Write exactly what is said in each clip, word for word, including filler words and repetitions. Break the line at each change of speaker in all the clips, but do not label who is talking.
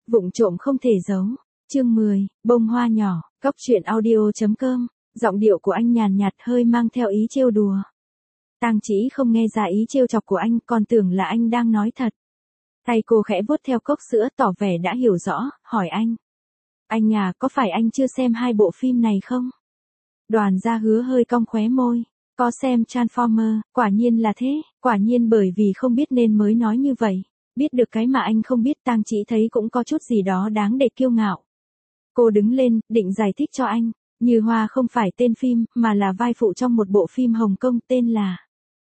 Vụng trộm không thể giấu. Chương mười, bông hoa nhỏ, Cóc truyện audio.com, giọng điệu của anh nhàn nhạt hơi mang theo ý trêu đùa. Tang Chỉ không nghe ra ý trêu chọc của anh, còn tưởng là anh đang nói thật. Tay cô khẽ vuốt theo cốc sữa tỏ vẻ đã hiểu rõ, hỏi anh. Anh à, có phải anh chưa xem hai bộ phim này không? Đoàn Gia Hứa hơi cong khóe môi. Có xem Transformer, quả nhiên là thế, quả nhiên bởi vì không biết nên mới nói như vậy. Biết được cái mà anh không biết, Tang Chỉ thấy cũng có chút gì đó đáng để kiêu ngạo. Cô đứng lên, định giải thích cho anh. Như Hoa không phải tên phim, mà là vai phụ trong một bộ phim Hồng Kông tên là...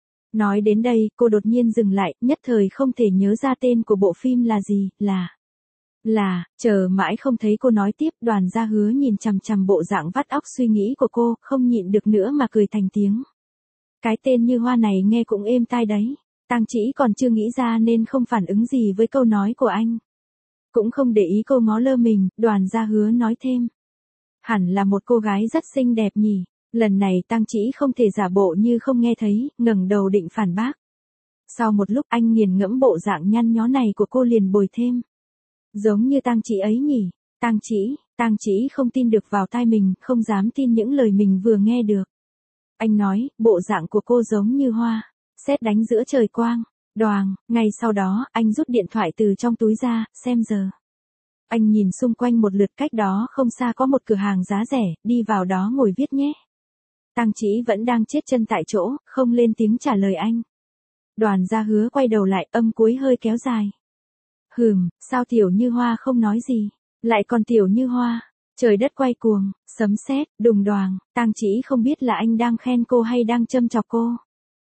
Nói đến đây, cô đột nhiên dừng lại, nhất thời không thể nhớ ra tên của bộ phim là gì, là... Là, chờ mãi không thấy cô nói tiếp, Đoàn Gia Hứa nhìn chằm chằm bộ dạng vắt óc suy nghĩ của cô, không nhịn được nữa mà cười thành tiếng. Cái tên Như Hoa này nghe cũng êm tai đấy. Tang Chỉ còn chưa nghĩ ra nên không phản ứng gì với câu nói của anh. Cũng không để ý cô ngó lơ mình, Đoàn Gia Hứa nói thêm. Hẳn là một cô gái rất xinh đẹp nhỉ. Lần này Tang Chỉ không thể giả bộ như không nghe thấy, ngẩng đầu định phản bác. Sau một lúc anh nghiền ngẫm bộ dạng nhăn nhó này của cô liền bồi thêm. Giống như Tang Chỉ ấy nhỉ. Tang Chỉ, Tang Chỉ không tin được vào tai mình, không dám tin những lời mình vừa nghe được. Anh nói, bộ dạng của cô giống như Hoa. Sét đánh giữa trời quang. Đoàng, ngay sau đó, anh rút điện thoại từ trong túi ra, xem giờ. Anh nhìn xung quanh một lượt, cách đó không xa có một cửa hàng giá rẻ, đi vào đó ngồi viết nhé. Tang Chỉ vẫn đang chết chân tại chỗ, không lên tiếng trả lời anh. Đoàn Gia Hứa quay đầu lại, âm cuối hơi kéo dài. Hừm, sao Tiểu Như Hoa không nói gì, lại còn Tiểu Như Hoa. Trời đất quay cuồng, sấm sét, đùng đoàng, Tang Chỉ không biết là anh đang khen cô hay đang châm chọc cô.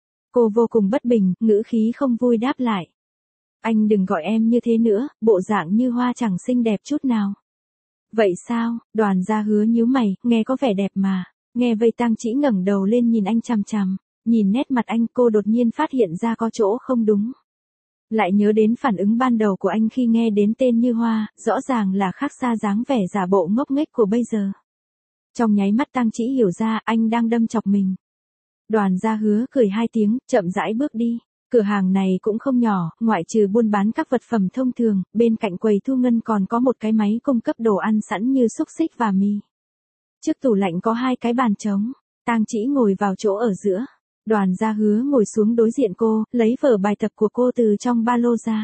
Cô vô cùng bất bình, ngữ khí không vui đáp lại. Anh đừng gọi em như thế nữa, bộ dạng Như Hoa chẳng xinh đẹp chút nào. Vậy sao? Đoàn Gia Hứa nhíu mày, nghe có vẻ đẹp mà. Nghe vậy Tang Chỉ ngẩng đầu lên nhìn anh chằm chằm, nhìn nét mặt anh, cô đột nhiên phát hiện ra có chỗ không đúng. Lại nhớ đến phản ứng ban đầu của anh khi nghe đến tên Như Hoa, rõ ràng là khác xa dáng vẻ giả bộ ngốc nghếch của bây giờ. Trong nháy mắt Tang Chỉ hiểu ra anh đang đâm chọc mình. Đoàn Gia Hứa cười hai tiếng, chậm rãi bước đi. Cửa hàng này cũng không nhỏ, ngoại trừ buôn bán các vật phẩm thông thường, bên cạnh quầy thu ngân còn có một cái máy cung cấp đồ ăn sẵn như xúc xích và mì. Trước tủ lạnh có hai cái bàn trống, Tang Chỉ ngồi vào chỗ ở giữa. Đoàn Gia Hứa ngồi xuống đối diện cô, lấy vở bài tập của cô từ trong ba lô ra.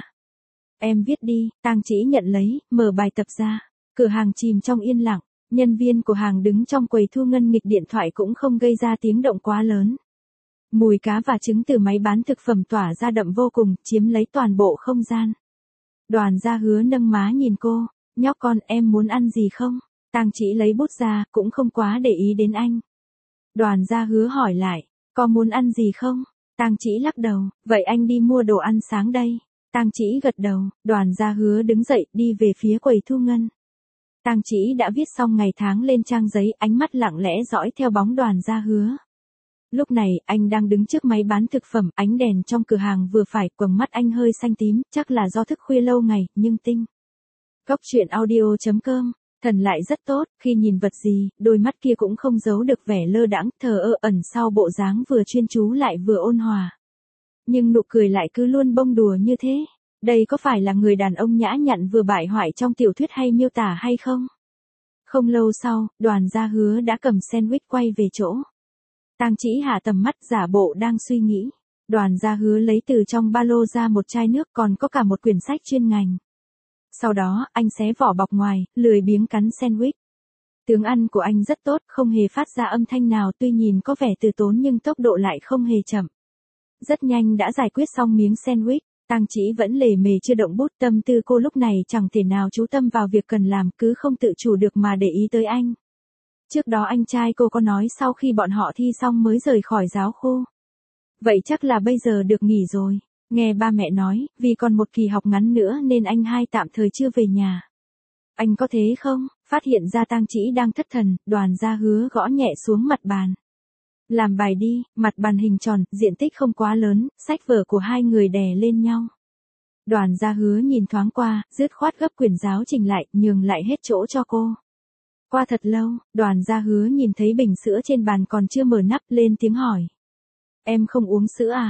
Em viết đi, Tang Chỉ nhận lấy, mở bài tập ra. Cửa hàng chìm trong yên lặng, nhân viên của hàng đứng trong quầy thu ngân nghịch điện thoại cũng không gây ra tiếng động quá lớn. Mùi cá và trứng từ máy bán thực phẩm tỏa ra đậm vô cùng, chiếm lấy toàn bộ không gian. Đoàn Gia Hứa nâng má nhìn cô, nhóc con em muốn ăn gì không? Tang Chỉ lấy bút ra, cũng không quá để ý đến anh. Đoàn Gia Hứa hỏi lại, có muốn ăn gì không? Tang Chỉ lắc đầu, vậy anh đi mua đồ ăn sáng đây. Tang Chỉ gật đầu, Đoàn Gia Hứa đứng dậy, đi về phía quầy thu ngân. Tang Chỉ đã viết xong ngày tháng lên trang giấy, ánh mắt lặng lẽ dõi theo bóng Đoàn Gia Hứa. Lúc này, anh đang đứng trước máy bán thực phẩm, ánh đèn trong cửa hàng vừa phải, quầng mắt anh hơi xanh tím, chắc là do thức khuya lâu ngày, nhưng tinh. Cóc truyện audio.com, thần lại rất tốt, khi nhìn vật gì, đôi mắt kia cũng không giấu được vẻ lơ đãng, thờ ơ ẩn sau bộ dáng vừa chuyên chú lại vừa ôn hòa. Nhưng nụ cười lại cứ luôn bông đùa như thế. Đây có phải là người đàn ông nhã nhặn vừa bại hoại trong tiểu thuyết hay miêu tả hay không? Không lâu sau, Đoàn Gia Hứa đã cầm sandwich quay về chỗ. Tang Chỉ hạ tầm mắt giả bộ đang suy nghĩ. Đoàn Gia Hứa lấy từ trong ba lô ra một chai nước, còn có cả một quyển sách chuyên ngành. Sau đó, anh xé vỏ bọc ngoài, lười biếng cắn sandwich. Tướng ăn của anh rất tốt, không hề phát ra âm thanh nào, tuy nhìn có vẻ từ tốn nhưng tốc độ lại không hề chậm. Rất nhanh đã giải quyết xong miếng sandwich. Tang Chỉ vẫn lề mề chưa động bút, tâm tư cô lúc này chẳng thể nào chú tâm vào việc cần làm, cứ không tự chủ được mà để ý tới anh. Trước đó anh trai cô có nói sau khi bọn họ thi xong mới rời khỏi giáo khu. Vậy chắc là bây giờ được nghỉ rồi. Nghe ba mẹ nói, vì còn một kỳ học ngắn nữa nên anh hai tạm thời chưa về nhà. Anh có thế không? Phát hiện ra Tang Chỉ đang thất thần, Đoàn Gia Hứa gõ nhẹ xuống mặt bàn. Làm bài đi, mặt bàn hình tròn, diện tích không quá lớn, sách vở của hai người đè lên nhau. Đoàn Gia Hứa nhìn thoáng qua, dứt khoát gấp quyển giáo trình lại, nhường lại hết chỗ cho cô. Qua thật lâu, Đoàn Gia Hứa nhìn thấy bình sữa trên bàn còn chưa mở nắp, lên tiếng hỏi. Em không uống sữa à?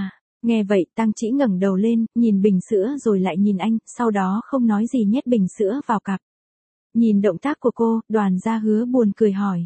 Nghe vậy Tang Chỉ ngẩng đầu lên, nhìn bình sữa rồi lại nhìn anh, sau đó không nói gì nhét bình sữa vào cặp. Nhìn động tác của cô, Đoàn Gia Hứa buồn cười hỏi.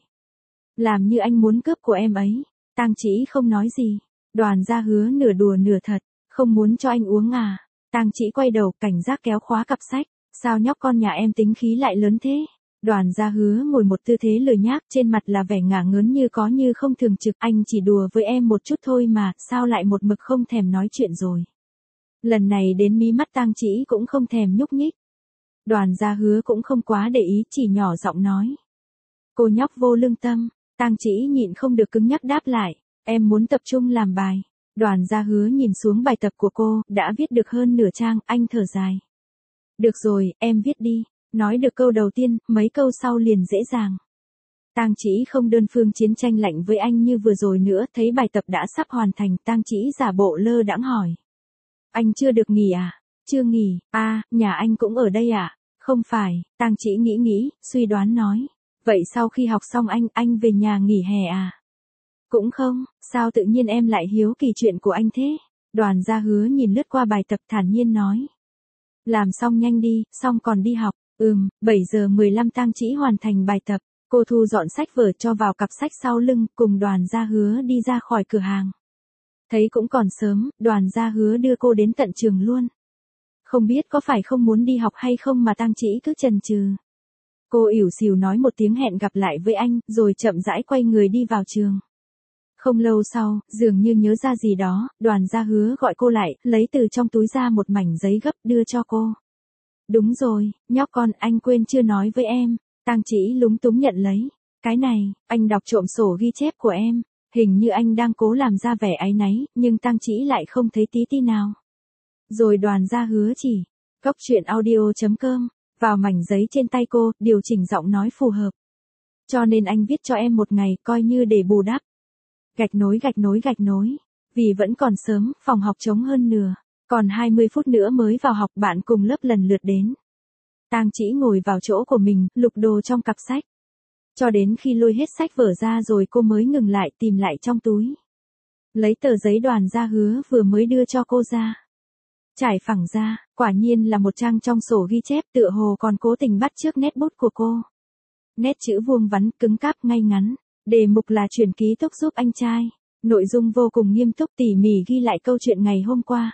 Làm như anh muốn cướp của em ấy. Tang Chỉ không nói gì. Đoàn Gia Hứa nửa đùa nửa thật, không muốn cho anh uống à. Tang Chỉ quay đầu, cảnh giác kéo khóa cặp sách. Sao nhóc con nhà em tính khí lại lớn thế? Đoàn Gia Hứa ngồi một tư thế lười nhác, trên mặt là vẻ ngả ngớn như có như không thường trực. Anh chỉ đùa với em một chút thôi mà, sao lại một mực không thèm nói chuyện rồi. Lần này đến mí mắt Tang Chỉ cũng không thèm nhúc nhích. Đoàn Gia Hứa cũng không quá để ý, chỉ nhỏ giọng nói. Cô nhóc vô lương tâm. Tang Chỉ nhịn không được cứng nhắc đáp lại. Em muốn tập trung làm bài. Đoàn Gia Hứa nhìn xuống bài tập của cô, đã viết được hơn nửa trang, anh thở dài. Được rồi, em viết đi. Nói được câu đầu tiên, mấy câu sau liền dễ dàng. Tang Chỉ không đơn phương chiến tranh lạnh với anh như vừa rồi nữa, thấy bài tập đã sắp hoàn thành, Tang Chỉ giả bộ lơ đãng hỏi. Anh chưa được nghỉ à? Chưa nghỉ, à, nhà anh cũng ở đây à? Không phải, Tang Chỉ nghĩ nghĩ, suy đoán nói. Vậy sau khi học xong anh, anh về nhà nghỉ hè à? Cũng không, sao tự nhiên em lại hiếu kỳ chuyện của anh thế? Đoàn Gia Hứa nhìn lướt qua bài tập thản nhiên nói. Làm xong nhanh đi, xong còn đi học. Ừm, bảy giờ mười lăm Tang Chỉ hoàn thành bài tập. Cô thu dọn sách vở cho vào cặp sách sau lưng, cùng Đoàn Gia Hứa đi ra khỏi cửa hàng. Thấy cũng còn sớm, Đoàn Gia Hứa đưa cô đến tận trường luôn. Không biết có phải không muốn đi học hay không mà Tang Chỉ cứ chần chừ. Cô ỉu xìu nói một tiếng hẹn gặp lại với anh, rồi chậm rãi quay người đi vào trường. Không lâu sau, dường như nhớ ra gì đó, Đoàn Gia Hứa gọi cô lại, lấy từ trong túi ra một mảnh giấy gấp đưa cho cô. Đúng rồi, nhóc con, anh quên chưa nói với em. Tang Chỉ lúng túng nhận lấy. Cái này, anh đọc trộm sổ ghi chép của em. Hình như anh đang cố làm ra vẻ áy náy, nhưng Tang Chỉ lại không thấy tí tí nào. Rồi Đoàn Gia Hứa chỉ. Cốc truyện audio chấm com. Vào mảnh giấy trên tay cô, điều chỉnh giọng nói phù hợp. Cho nên anh viết cho em một ngày, coi như để bù đắp. Gạch nối gạch nối gạch nối. Vì vẫn còn sớm, phòng học trống hơn nửa. Còn hai mươi phút nữa mới vào học, bạn cùng lớp lần lượt đến. Tang Chỉ ngồi vào chỗ của mình, lục đồ trong cặp sách. Cho đến khi lôi hết sách vở ra rồi cô mới ngừng lại, tìm lại trong túi. Lấy tờ giấy Đoàn Gia Hứa vừa mới đưa cho cô ra. Trải phẳng ra, quả nhiên là một trang trong sổ ghi chép, tựa hồ còn cố tình bắt chước nét bút của cô. Nét chữ vuông vắn, cứng cáp, ngay ngắn. Đề mục là chuyển ký túc giúp anh trai. Nội dung vô cùng nghiêm túc, tỉ mỉ ghi lại câu chuyện ngày hôm qua.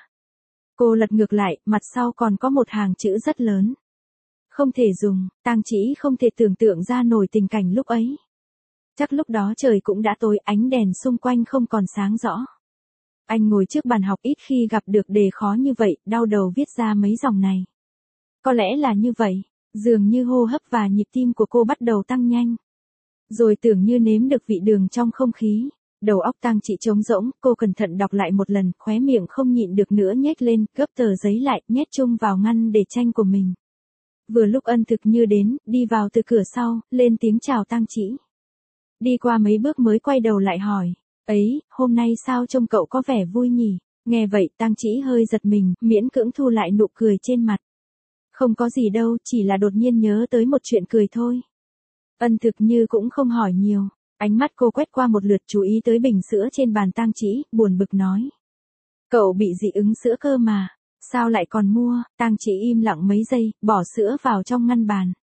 Cô lật ngược lại, mặt sau còn có một hàng chữ rất lớn. Không thể dùng, Tang Chỉ không thể tưởng tượng ra nổi tình cảnh lúc ấy. Chắc lúc đó trời cũng đã tối, ánh đèn xung quanh không còn sáng rõ. Anh ngồi trước bàn học, ít khi gặp được đề khó như vậy, đau đầu viết ra mấy dòng này. Có lẽ là như vậy, dường như hô hấp và nhịp tim của cô bắt đầu tăng nhanh. Rồi tưởng như nếm được vị đường trong không khí. Đầu óc Tang Chỉ trống rỗng, cô cẩn thận đọc lại một lần, khóe miệng không nhịn được nữa nhếch lên, gấp tờ giấy lại, nhét chung vào ngăn để tranh của mình. Vừa lúc Ân Thực Như đến, đi vào từ cửa sau, lên tiếng chào Tang Chỉ. Đi qua mấy bước mới quay đầu lại hỏi, ấy, hôm nay sao trông cậu có vẻ vui nhỉ? Nghe vậy Tang Chỉ hơi giật mình, miễn cưỡng thu lại nụ cười trên mặt. Không có gì đâu, chỉ là đột nhiên nhớ tới một chuyện cười thôi. Ân Thực Như cũng không hỏi nhiều. Ánh mắt cô quét qua một lượt, chú ý tới bình sữa trên bàn Tang Chỉ, buồn bực nói. Cậu bị dị ứng sữa cơ mà, sao lại còn mua? Tang Chỉ im lặng mấy giây, bỏ sữa vào trong ngăn bàn.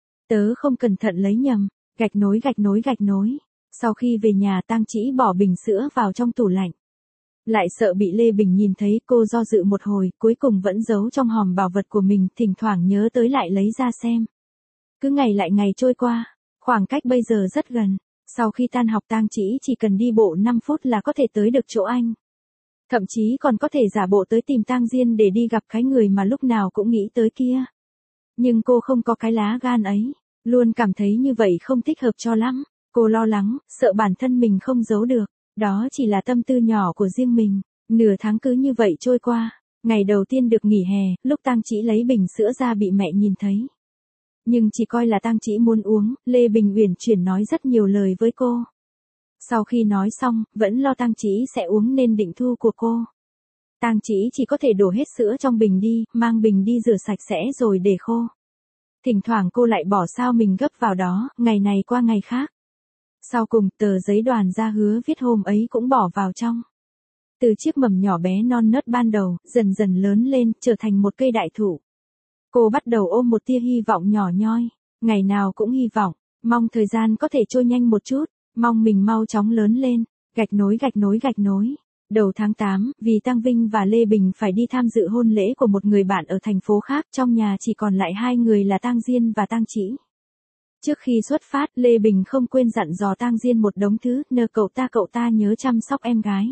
Tớ không cẩn thận lấy nhầm, gạch nối gạch nối gạch nối. Sau khi về nhà Tang Chỉ bỏ bình sữa vào trong tủ lạnh. Lại sợ bị Lê Bình nhìn thấy, cô do dự một hồi, cuối cùng vẫn giấu trong hòm bảo vật của mình, thỉnh thoảng nhớ tới lại lấy ra xem. Cứ ngày lại ngày trôi qua, khoảng cách bây giờ rất gần. Sau khi tan học Tang Chỉ chỉ cần đi bộ năm phút là có thể tới được chỗ anh. Thậm chí còn có thể giả bộ tới tìm Tang Diên để đi gặp cái người mà lúc nào cũng nghĩ tới kia. Nhưng cô không có cái lá gan ấy, luôn cảm thấy như vậy không thích hợp cho lắm. Cô lo lắng, sợ bản thân mình không giấu được. Đó chỉ là tâm tư nhỏ của riêng mình. Nửa tháng cứ như vậy trôi qua. Ngày đầu tiên được nghỉ hè, lúc Tang Chỉ lấy bình sữa ra bị mẹ nhìn thấy. Nhưng chỉ coi là Tang Chỉ muốn uống, Lê Bình uyển chuyển nói rất nhiều lời với cô. Sau khi nói xong, vẫn lo Tang Chỉ sẽ uống nên định thu của cô. Tang Chỉ chỉ có thể đổ hết sữa trong bình đi, mang bình đi rửa sạch sẽ rồi để khô. Thỉnh thoảng cô lại bỏ sao mình gấp vào đó, ngày này qua ngày khác. Sau cùng, tờ giấy Đoàn Gia Hứa viết hôm ấy cũng bỏ vào trong. Từ chiếc mầm nhỏ bé non nớt ban đầu, dần dần lớn lên, trở thành một cây đại thụ. Cô bắt đầu ôm một tia hy vọng nhỏ nhoi, ngày nào cũng hy vọng, mong thời gian có thể trôi nhanh một chút, mong mình mau chóng lớn lên, gạch nối gạch nối gạch nối. Đầu tháng tám, vì Tăng Vinh và Lê Bình phải đi tham dự hôn lễ của một người bạn ở thành phố khác, trong nhà chỉ còn lại hai người là Tang Diên và Tang Chỉ. Trước khi xuất phát, Lê Bình không quên dặn dò Tang Diên một đống thứ, nờ cậu ta cậu ta nhớ chăm sóc em gái.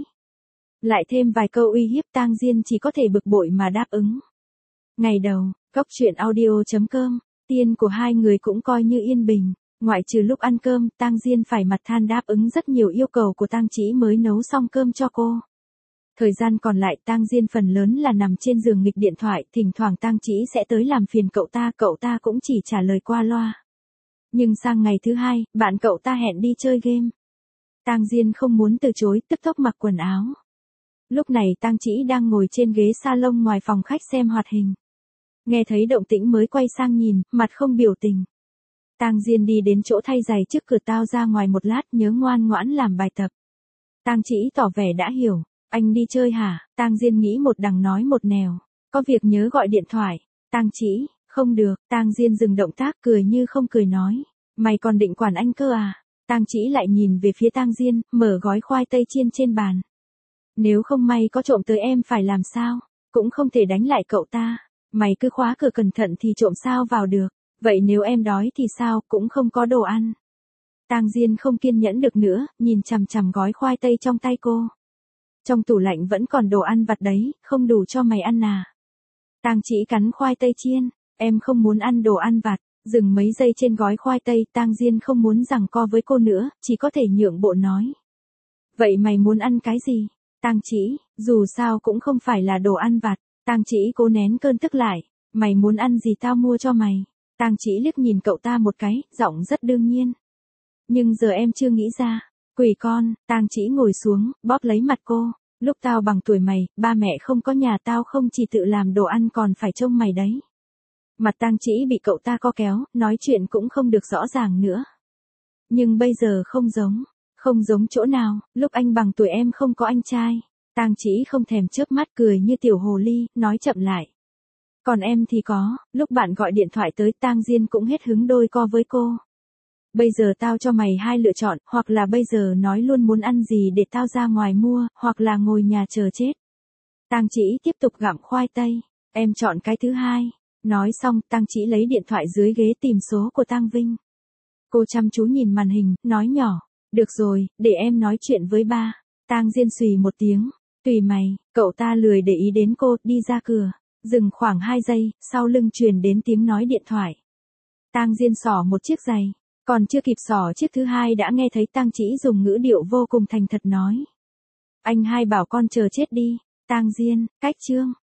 Lại thêm vài câu uy hiếp, Tang Diên chỉ có thể bực bội mà đáp ứng. Ngày đầu, Cốc truyện audio chấm com, tiên của hai người cũng coi như yên bình, ngoại trừ lúc ăn cơm, Tang Diên phải mặt than đáp ứng rất nhiều yêu cầu của Tang Chỉ mới nấu xong cơm cho cô. Thời gian còn lại, Tang Diên phần lớn là nằm trên giường nghịch điện thoại, thỉnh thoảng Tang Chỉ sẽ tới làm phiền cậu ta, cậu ta cũng chỉ trả lời qua loa. Nhưng sang ngày thứ hai, bạn cậu ta hẹn đi chơi game. Tang Diên không muốn từ chối, tức tốc mặc quần áo. Lúc này Tang Chỉ đang ngồi trên ghế salon ngoài phòng khách xem hoạt hình. Nghe thấy động tĩnh mới quay sang nhìn, mặt không biểu tình. Tang Diên đi đến chỗ thay giày trước cửa, tao ra ngoài một lát, nhớ ngoan ngoãn làm bài tập. Tang Chỉ tỏ vẻ đã hiểu. Anh đi chơi hả? Tang Diên nghĩ một đằng nói một nẻo. Có việc nhớ gọi điện thoại. Tang Chỉ, không được. Tang Diên dừng động tác, cười như không cười nói. Mày còn định quản anh cơ à? Tang Chỉ lại nhìn về phía Tang Diên, mở gói khoai tây chiên trên bàn. Nếu không may có trộm tới em phải làm sao? Cũng không thể đánh lại cậu ta. Mày cứ khóa cửa cẩn thận thì trộm sao vào được. Vậy nếu em đói thì sao, cũng không có đồ ăn. Tang Diên không kiên nhẫn được nữa, nhìn chằm chằm gói khoai tây trong tay cô. Trong tủ lạnh vẫn còn đồ ăn vặt đấy, không đủ cho mày ăn à? Tang Chỉ cắn khoai tây chiên, em không muốn ăn đồ ăn vặt. Dừng mấy giây trên gói khoai tây, Tang Diên không muốn giằng co với cô nữa, chỉ có thể nhượng bộ nói. Vậy mày muốn ăn cái gì? Tang Chỉ, dù sao cũng không phải là đồ ăn vặt. Tang Chỉ cố nén cơn tức lại. Mày muốn ăn gì tao mua cho mày. Tang Chỉ liếc nhìn cậu ta một cái, giọng rất đương nhiên. Nhưng giờ em chưa nghĩ ra. Quỷ con. Tang Chỉ ngồi xuống, bóp lấy mặt cô. Lúc tao bằng tuổi mày, ba mẹ không có nhà, tao không chỉ tự làm đồ ăn còn phải trông mày đấy. Mặt Tang Chỉ bị cậu ta co kéo, nói chuyện cũng không được rõ ràng nữa. Nhưng bây giờ không giống. Không giống chỗ nào, lúc anh bằng tuổi em không có anh trai. Tang Chỉ không thèm chớp mắt, cười như tiểu hồ ly, nói chậm lại. Còn em thì có, lúc bạn gọi điện thoại tới, Tang Diên cũng hết hứng đôi co với cô. Bây giờ tao cho mày hai lựa chọn, hoặc là bây giờ nói luôn muốn ăn gì để tao ra ngoài mua, hoặc là ngồi nhà chờ chết. Tang Chỉ tiếp tục gặm khoai tây. Em chọn cái thứ hai. Nói xong, Tang Chỉ lấy điện thoại dưới ghế tìm số của Tang Vinh. Cô chăm chú nhìn màn hình, nói nhỏ. Được rồi, để em nói chuyện với ba. Tang Diên xùy một tiếng. Tùy mày. Cậu ta lười để ý đến cô, đi ra cửa. Dừng khoảng hai giây, sau lưng truyền đến tiếng nói điện thoại. Tang Diên xỏ một chiếc giày. Còn chưa kịp xỏ chiếc thứ hai đã nghe thấy Tang Chỉ dùng ngữ điệu vô cùng thành thật nói. Anh hai bảo con chờ chết đi. Tang Diên, cách chương.